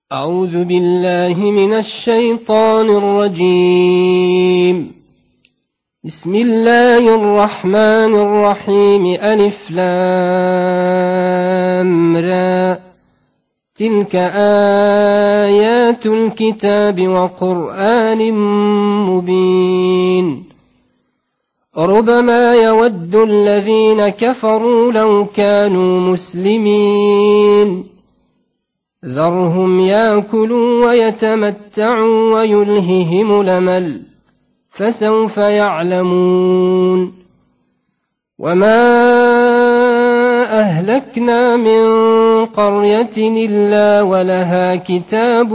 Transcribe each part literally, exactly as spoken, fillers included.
أعوذ بالله من الشيطان الرجيم. بسم الله الرحمن الرحيم. ألف لام را. تلك آيات الكتاب وقرآن مبين. ربما يود الذين كفروا لو كانوا مسلمين. ذرهم يأكلوا ويتمتعوا ويلههم الأمل فسوف يعلمون. وما أهلكنا من قرية إلا ولها كتاب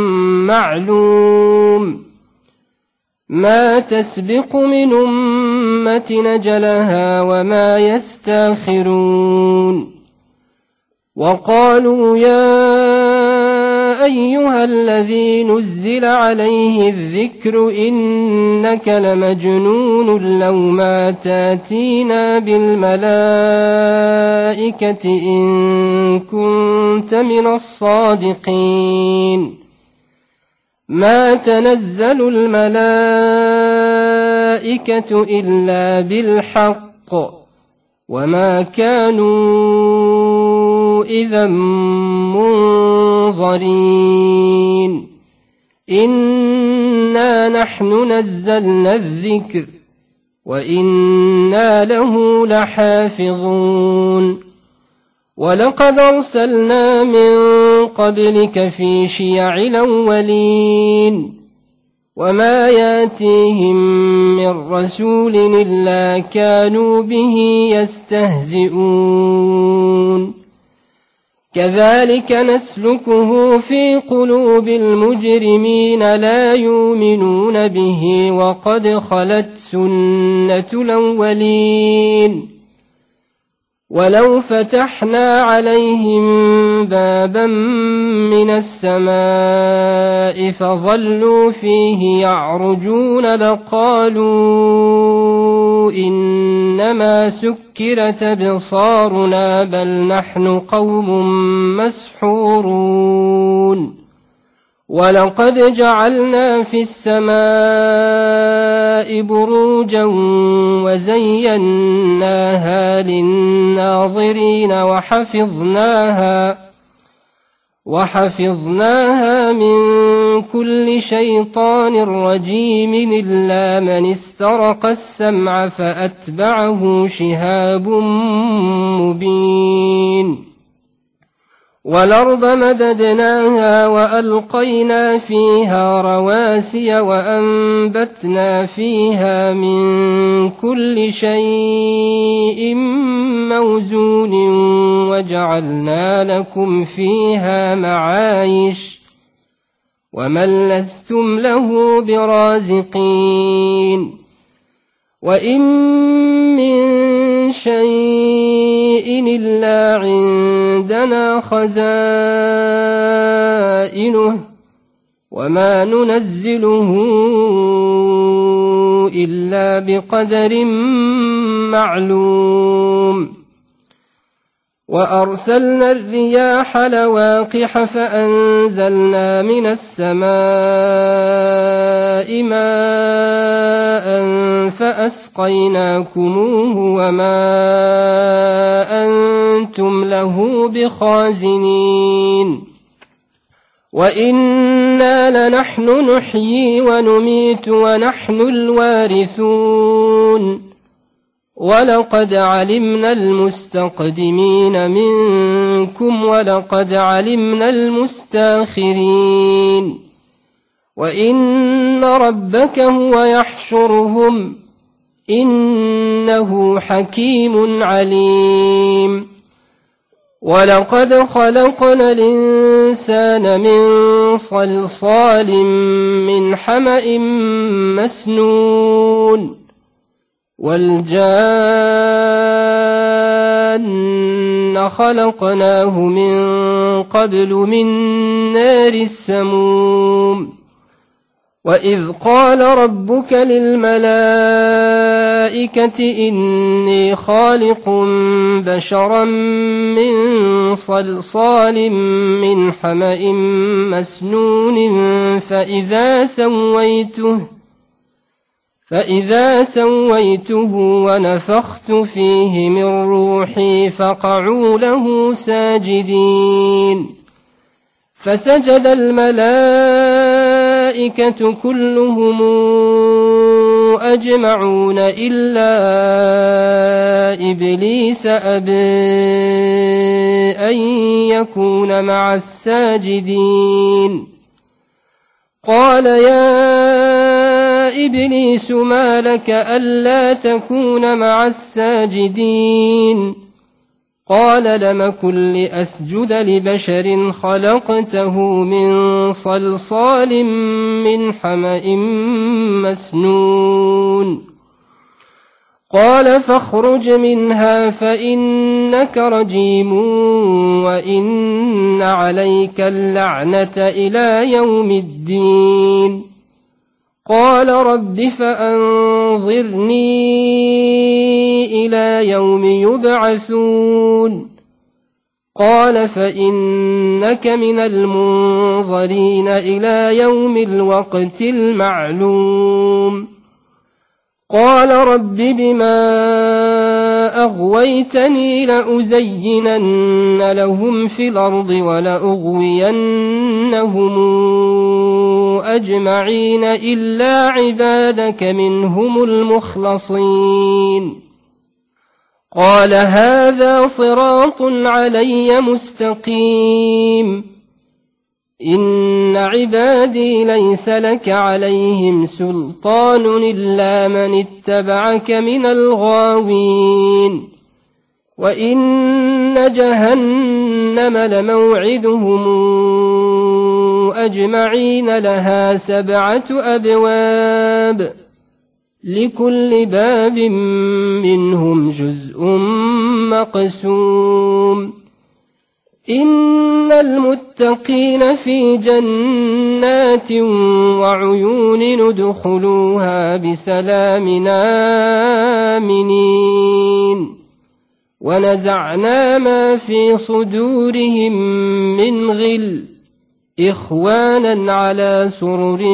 معلوم ما تسبق من أمة نجلها وما يستاخرون. وقالوا يا أيها الذي نزل عليه الذكر إنك لمجنون لو ما تاتينا بالملائكة إن كنت من الصادقين. ما تنزل الملائكة إلا بالحق وما كانوا إذا منظرين. إنا نحن نزلنا الذكر وإنا له لحافظون. ولقد أرسلنا من قبلك في شيع الأولين وما ياتيهم من رسول إلا كانوا به يستهزئون. كذلك نسلكه في قلوب المجرمين لا يؤمنون به وقد خلت سنة الأولين. ولو فتحنا عليهم بابا من السماء فظلوا فيه يعرجون لقالوا إنما سكرت أبصارنا بل نحن قوم مسحورون. ولقد جعلنا في السماء بروجا وزيناها للناظرين وحفظناها وحفظناها من كل شيطان رجيم إلا من استرق السمع فأتبعه شهاب مبين. والأرض مددناها وألقينا فيها رواسي وأنبتنا فيها من كل شيء موزون وجعلنا لكم فيها معايش ومن لستم له برازقين. وإن من شيء إلا عندنا خزائنه وما ننزله إلا بقدر معلوم. وأرسلنا الرياح لواقح فأنزلنا من السماء ماء فأسقيناكموه وما أنتم له بخازنين. وإنا لنحن نحيي ونميت ونحن الوارثون. ولقد علمنا المستقدمين منكم ولقد علمنا المستاخرين. وإن ربك هو يحشرهم إنه حكيم عليم. ولقد خلقنا الإنسان من صلصال من حمأ مسنون. والجان خلقناه من قبل من نار السموم. وإذ قال ربك للملائكة إني خالق بشرا من صلصال من حمأ مسنون فإذا سويته فإذا سويته ونفخت فيه من روحي فقعوا له ساجدين فسجد الملائكة كلهم أجمعون إلا إبليس أبى أن يكون مع الساجدين قال يا إبليس ما لك ألا تكون مع الساجدين قال لم كن لأسجد لبشر خلقته من صلصال من حمأ مسنون قال فاخرج منها فإنك رجيم وإن عليك اللعنة إلى يوم الدين قال رب فأنظرني إلى يوم يبعثون قال فإنك من المنظرين إلى يوم الوقت المعلوم قال رب بما أغويتني لأزينن لهم في الأرض ولأغوينهم أجمعين إلا عبادك منهم المخلصين قال هذا صراط علي مستقيم إن عبادي ليس لك عليهم سلطان إلا من اتبعك من الغاوين وإن جهنم لموعدهم أجمعين لها سبعة أبواب لكل باب منهم جزء مقسوم إن المتقين في جنات وعيون ندخلوها بسلام آمنين ونزعنا ما في صدورهم من غل إخوانا على سرر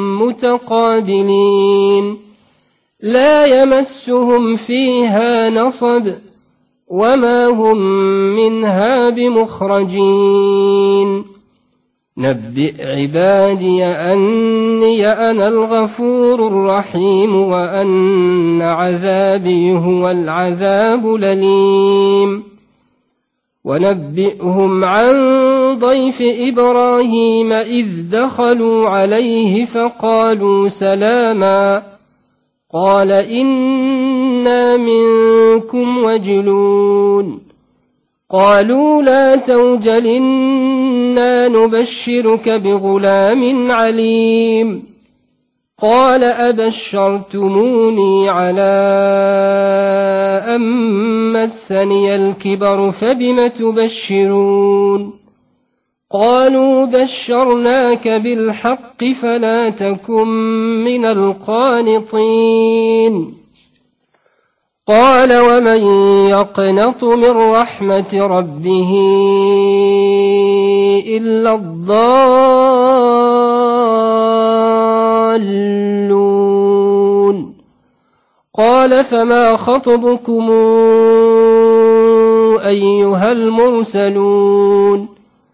متقابلين لا يمسهم فيها نصب وما هم منها بمخرجين نبئ عبادي أني أنا الغفور الرحيم وأن عذابي هو العذاب الأليم ونبئهم عن ضيف إبراهيم إذ دخلوا عليه فقالوا سلاما قال إنا منكم وجلون قالوا لا توجل إنا نبشرك بغلام عليم قال أبشرتموني على أن مسني الكبر فبم تبشرون قالوا بشرناك بالحق فلا تكن من القانطين قال ومن يقنط من رحمة ربه إلا الضالون قال فما خطبكم أيها المرسلون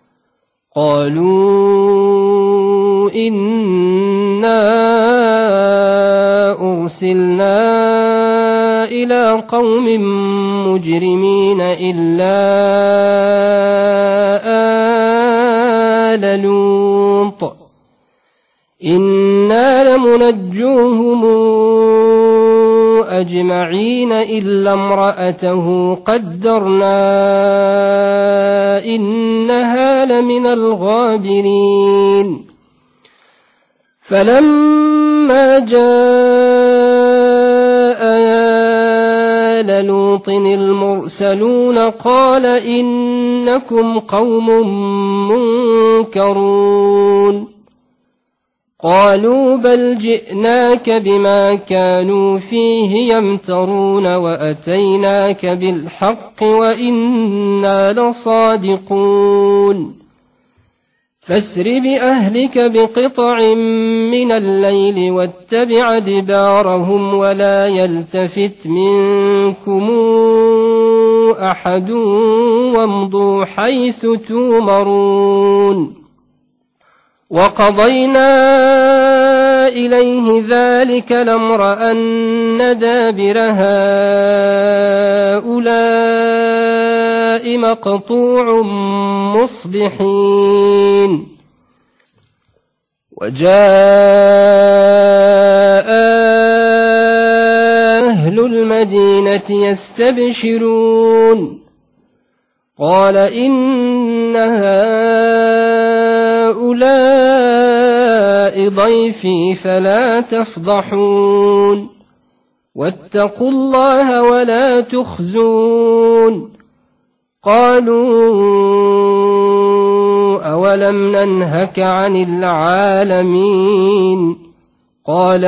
قالوا إنا أرسلنا إلى قوم مجرمين إلا آل لوط إنا لمنجوهم أجمعين إلا امرأته قدرنا إنها لمن الغابرين فلما جاء آل لوط المرسلون قال إنكم قوم منكرون قالوا بل جئناك بما كانوا فيه يمترون وأتيناك بالحق وإنا لصادقون فاسر بأهلك بقطع من الليل واتبع دبارهم ولا يلتفت منكم أحد وامضوا حيث تومرون وقضينا إليه ذلك الأمر أن دابر هؤلاء مقطوع مصبحين وجاء أهل المدينة يستبشرون قال إن هؤلاء ضيفي فلا تفضحون واتقوا الله ولا تخزون قالوا أولم ننهك عن العالمين قال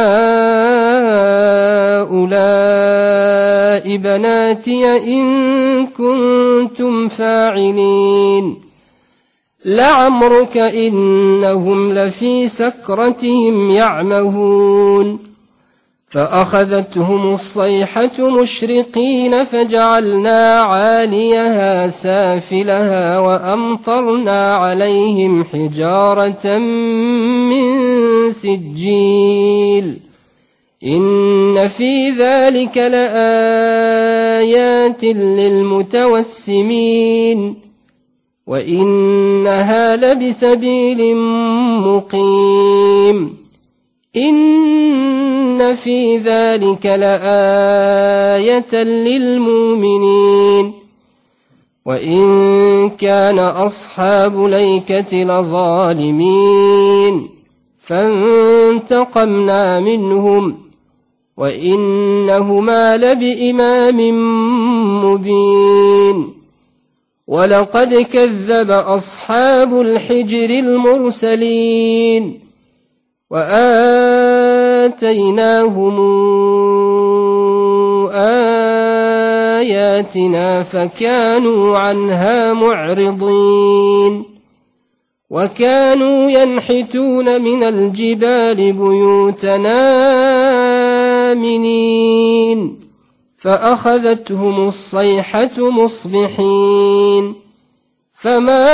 هؤلاء بناتي إن كنتم فاعلين لعمرك إنهم لفي سكرتهم يعمهون فأخذتهم الصيحة مشرقين فجعلنا عاليها سافلها وأمطرنا عليهم حجارة من سجيل إن في ذلك لآيات للمتوسمين وإنها لبسبيل مقيم إن في ذلك لآية للمؤمنين وإن كان أصحاب ليكة لظالمين فانتقمنا منهم وإنهما لبإمام مبين ولقد كذب أصحاب الحجر المرسلين وآتيناهم آياتنا فكانوا عنها معرضين وكانوا ينحتون من الجبال بيوتنا آمنين فأخذتهم الصيحة مصبحين فما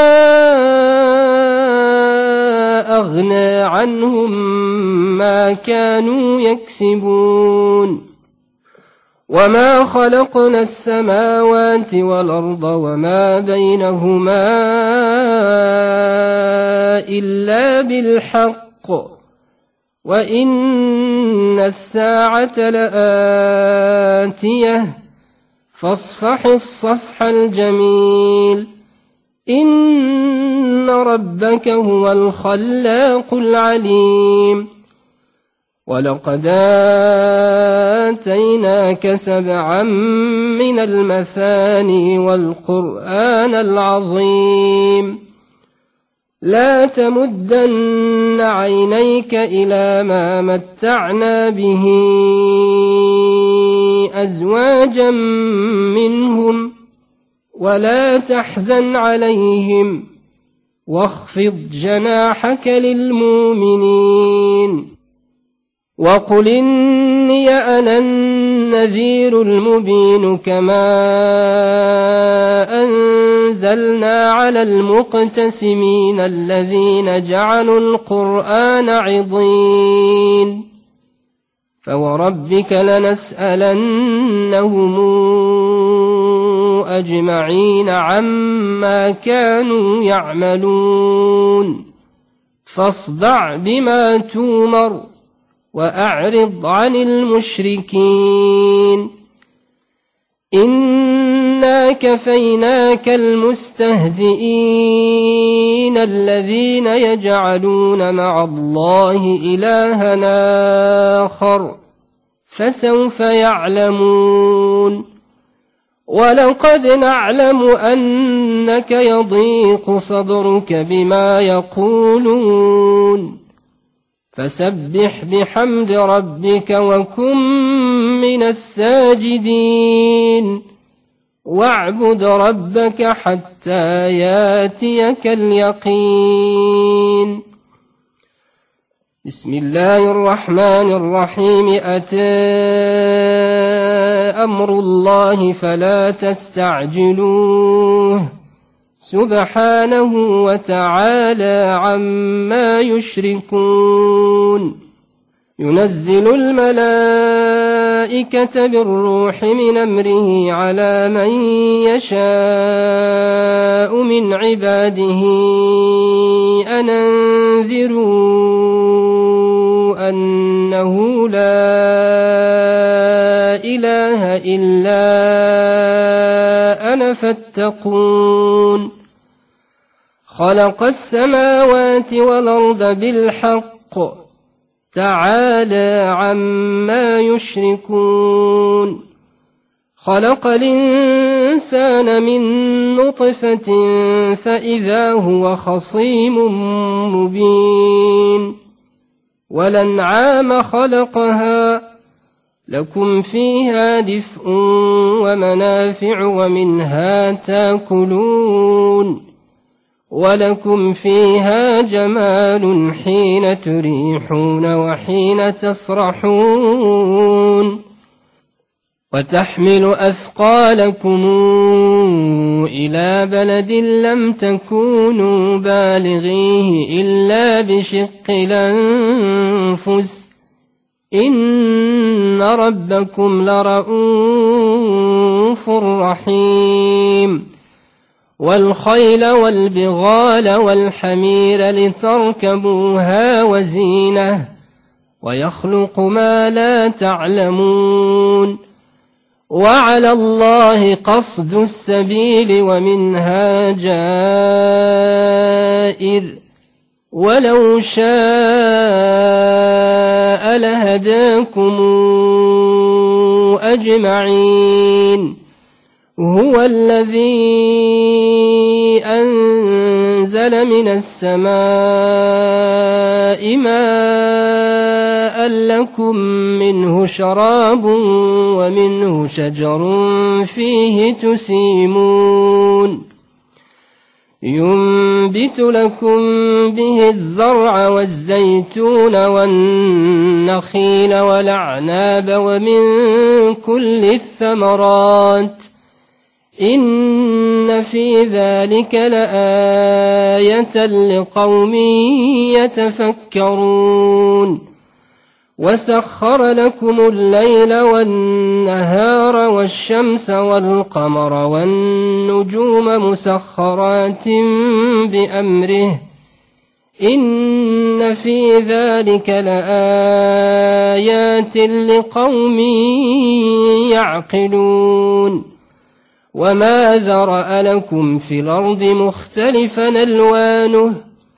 أغنى عنهم ما كانوا يكسبون وما خلقنا السماوات والأرض وما بينهما إلا بالحق وإن الساعة لآتية فاصفح الصفح الجميل إن ربك هو الخلاق العليم ولقد آتيناك سبعا من المثاني والقرآن العظيم لا تمدن عينيك إلى ما متعنا به أزواجا منهم ولا تحزن عليهم واخفض جناحك للمؤمنين وقل إني أنا النذير المبين كما أنزلنا على المقتسمين الذين جعلوا القرآن عضين فوربك لنسألنهم أجمعين عما كانوا يعملون فاصدع بما تومر وأعرض عن المشركين إنا كفيناك المستهزئين الذين يجعلون مع الله إلهنا آخر فسوف يعلمون ولقد نعلم أنك يضيق صدرك بما يقولون فسبح بحمد ربك وكن من الساجدين واعبد ربك حتى ياتيك اليقين. بسم الله الرحمن الرحيم. أتى أمر الله فلا تستعجلوه سبحانه وتعالى عما يشركون. ينزل الملائكة بالروح من أمره على من يشاء من عباده أن أنذروا أنه لا إله إلا أنا فاتقون. خلق السماوات والأرض بالحق تعالى عما يشركون. خلق الإنسان من نطفة فإذا هو خصيم مبين. والأنعام خلقها لكم فيها دفء ومنافع ومنها تاكلون ولكم فيها جمال حين تريحون وحين تسرحون. وتحمل أثقالكم إلى بلد لم تكونوا بالغيه إلا بشق الأنفس إن ربكم لرءوف رحيم. والخيل والبغال والحمير لتركبوها وزينة ويخلق ما لا تعلمون. وعلى الله قصد السبيل ومنها جائر ولو شاء لهداكم أجمعين. هو الذي أنزل من السماء ماء لكم منه شراب ومنه شجر فيه تسيمون. ينبت لكم به الزرع والزيتون والنخيل والأعناب ومن كل الثمرات إن في ذلك لآية لقوم يتفكرون. وسخر لكم الليل والنهار والشمس والقمر والنجوم مسخرات بأمره إن في ذلك لآيات لقوم يعقلون. وما ذرأ لكم في الأرض مختلفا ألوانه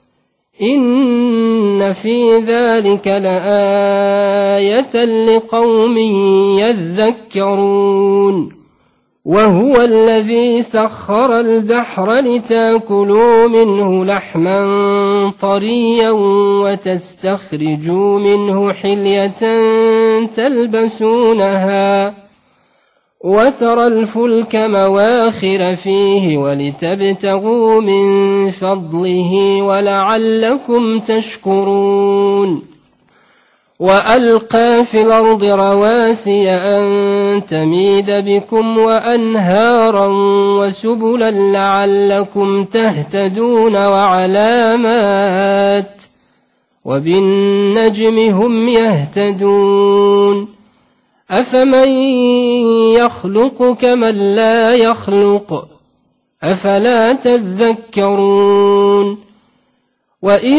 إن في ذلك لآية لقوم يذكرون. وهو الذي سخر البحر لتاكلوا منه لحما طريا وتستخرجوا منه حلية تلبسونها وترى الفلك مواخر فيه ولتبتغوا من فضله ولعلكم تشكرون. وألقى في الأرض رواسي أن تميد بكم وأنهارا وسبلا لعلكم تهتدون وعلامات وبالنجم هم يهتدون. أفمن يخلق كمن لا يخلق أفلا تذكرون. وإن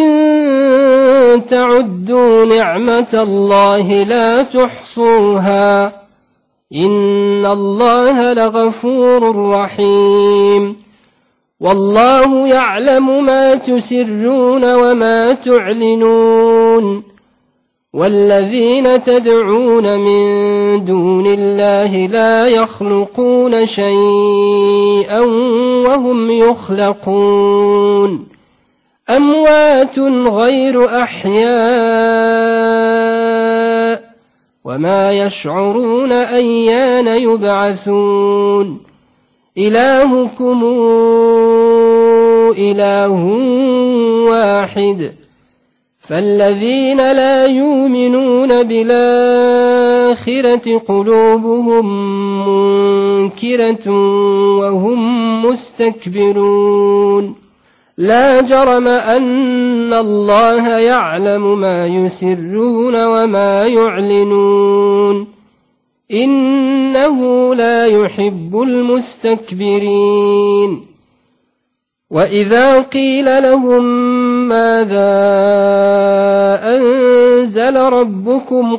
تعدوا نعمة الله لا تحصوها إن الله لغفور رحيم. والله يعلم ما تسرون وما تعلنون. والذين تدعون من دون الله لا يخلقون شيئا وهم يخلقون. أموات غير أحياء وما يشعرون أيان يبعثون إلهكم إله واحد فالذين لا يؤمنون بالآخرة قلوبهم منكرة وهم مستكبرون لا جرم أن الله يعلم ما يسرون وما يعلنون إنه لا يحب المستكبرين وإذا قيل لهم ماذا أنزل ربكم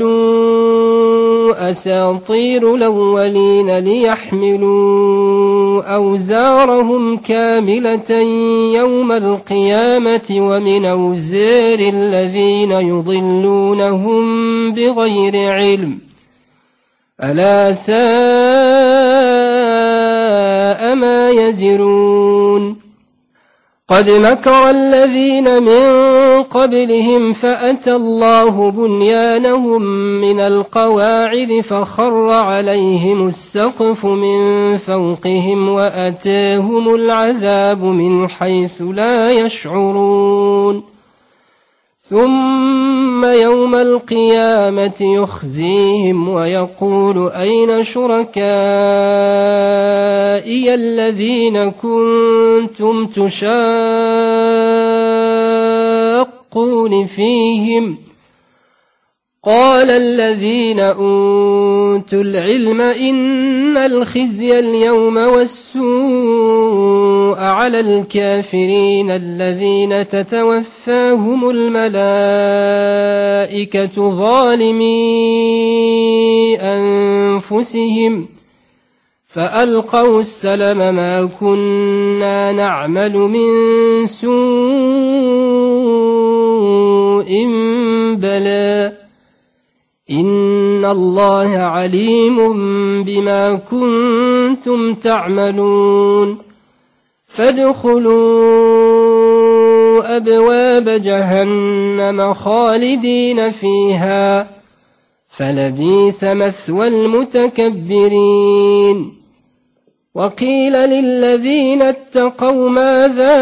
قالوا أساطير الأولين ليحملوا أوزارهم كاملة يوم القيامة ومن أوزار الذين يضلونهم بغير علم ألا ساء ما يزرون قد مكر الذين من قبلهم فأتى الله بنيانهم من القواعد فخر عليهم السقف من فوقهم وأتاهم العذاب من حيث لا يشعرون ثم يوم القيامة يخزيهم ويقول أين شركائي الذين كنتم تشاقون فيهم قال الذين أوتوا العلم إن الخزي اليوم والسوء على الكافرين الذين تتوفاهم الملائكة ظالمي أنفسهم فألقوا السلم ما كنا نعمل من سوء بلى إن الله عليم بما كنتم تعملون فادخلوا أبواب جهنم خالدين فيها فلبئس مثوى المتكبرين وقيل للذين اتقوا ماذا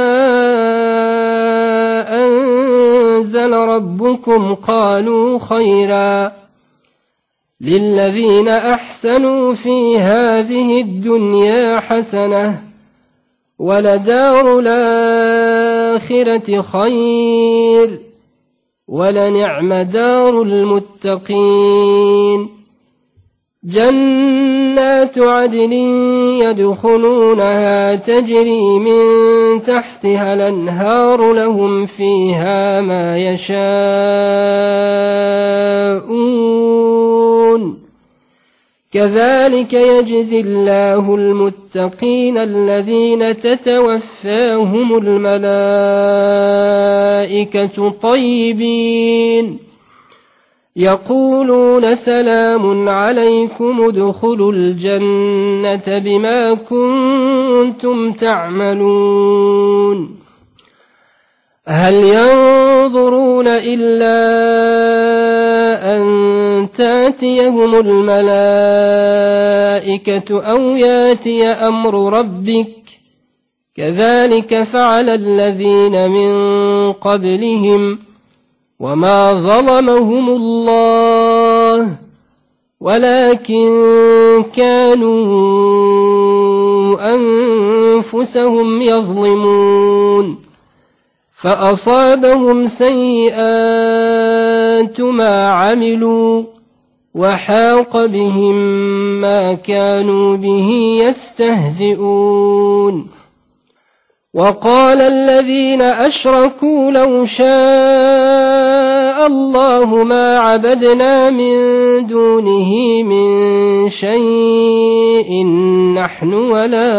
أنزل ربكم قالوا خيرا للذين أحسنوا في هذه الدنيا حسنة ولدار الآخرة خير ولنعم دار المتقين جنات عدن يدخلونها تجري من تحتها الأنهار لهم فيها ما يشاءون كذلك يجزي الله المتقين الذين تتوفاهم الملائكة طيبين يقولون سلام عليكم ادخلوا الجنة بما كنتم تعملون هل ينظرون إلا أن تأتيهم الملائكة أو يأتي أمر ربك كذلك فعل الذين من قبلهم وما ظلمهم الله ولكن كانوا أنفسهم يظلمون فأصابهم سيئات ما عملوا وحاق بهم ما كانوا به يستهزئون وقال الذين أشركوا لو شاء الله ما عبدنا من دونه من شيء نحن ولا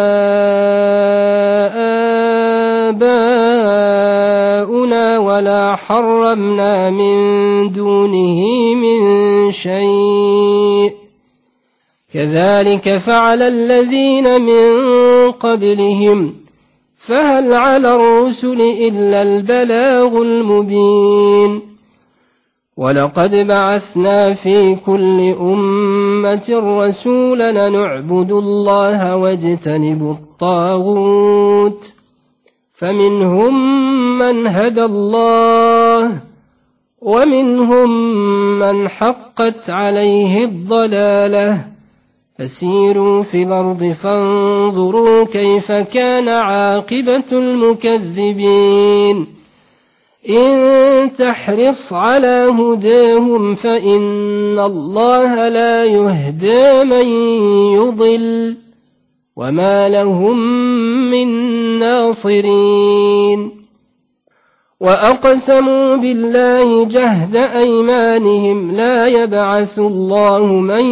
آباؤنا ولا حرمنا من دونه من شيء كذلك فعل الذين من قبلهم فهل على الرسل إلا البلاغ المبين ولقد بعثنا في كل أمة رسولا نعبد الله واجتنبوا الطاغوت فمنهم من هدى الله ومنهم من حقت عليه الضلالة فسيروا في الأرض فانظروا كيف كان عاقبة المكذبين إن تحرص على هداهم فإن الله لا يهدى من يضل وما لهم من ناصرين وأقسموا بالله جهد أيمانهم لا يبعث الله من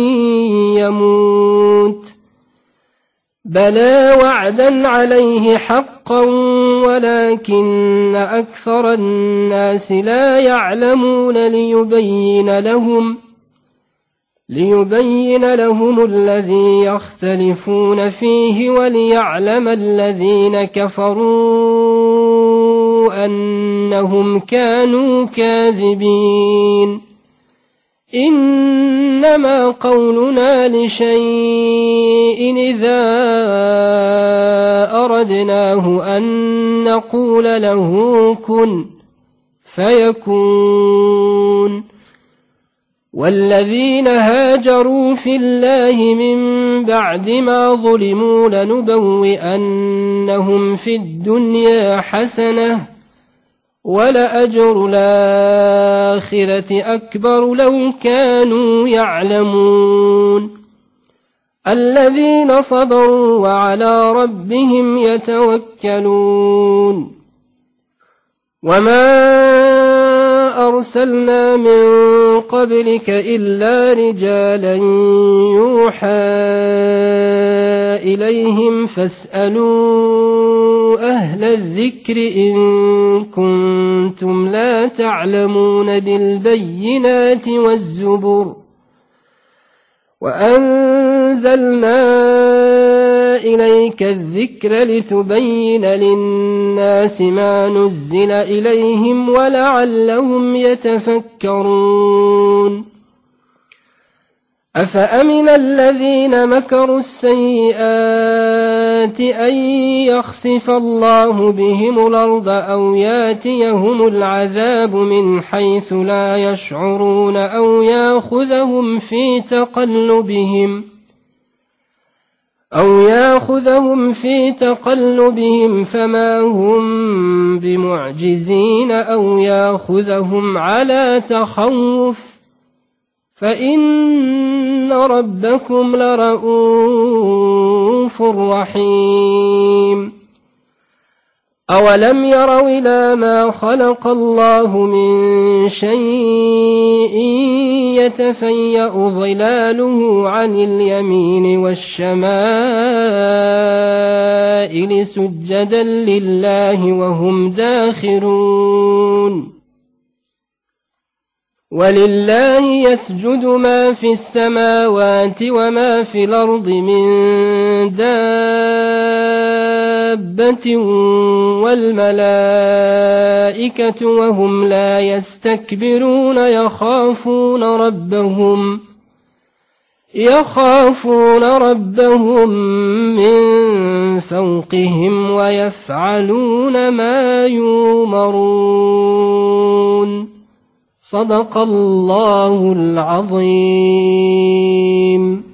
يموت بلى وعدا عليه حقا ولكن أكثر الناس لا يعلمون ليبين لهم ليبين لهم الذي يختلفون فيه وليعلم الذين كفروا أنهم كانوا كاذبين إنما قولنا لشيء إذا أردناه أن نقول له كن فيكون والذين هاجروا في الله من بعد ما ظلموا لنبوئنهم في الدنيا حسنة ولأجر الآخرة أكبر لو كانوا يعلمون الذين صبروا وعلى ربهم يتوكلون وما أرسلنا من قبلك إلا رجالا يوحى إليهم فاسألوا أهل الذكر إن كنتم لا تعلمون بالبينات والزبر وأنزلنا إليك الذكر لتبين للناس ما نزل إليهم ولعلهم يتفكرون أفأمن الذين مكروا السيئات أن يخسف الله بهم الأرض أو ياتيهم العذاب من حيث لا يشعرون أو يأخذهم في تقلبهم أو يأخذهم في تقلبهم فما هم بمعجزين أو يأخذهم على تخوف فإن ربكم لرؤوف رحيم أولم يروا إلى ما خلق الله من شيء يتفيأ ظلاله عن اليمين والشمائل سجدا لله وهم داخرون ولله يسجد ما في السماوات وما في الأرض من دابة والملائكة وهم لا يستكبرون يخافون ربهم يخافون ربهم من فوقهم ويفعلون ما يؤمرون صدق الله العظيم.